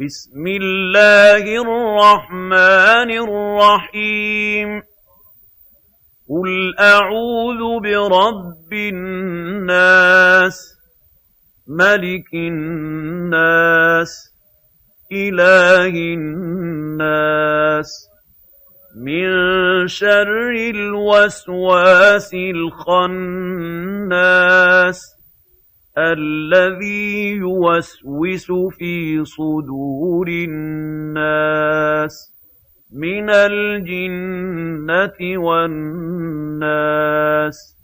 بسم الله الرحمن الرحيم قل أعوذ برب الناس ملك الناس إله الناس من شر الوسواس الخناس الذي يوسوس في صدور الناس من الجنة والناس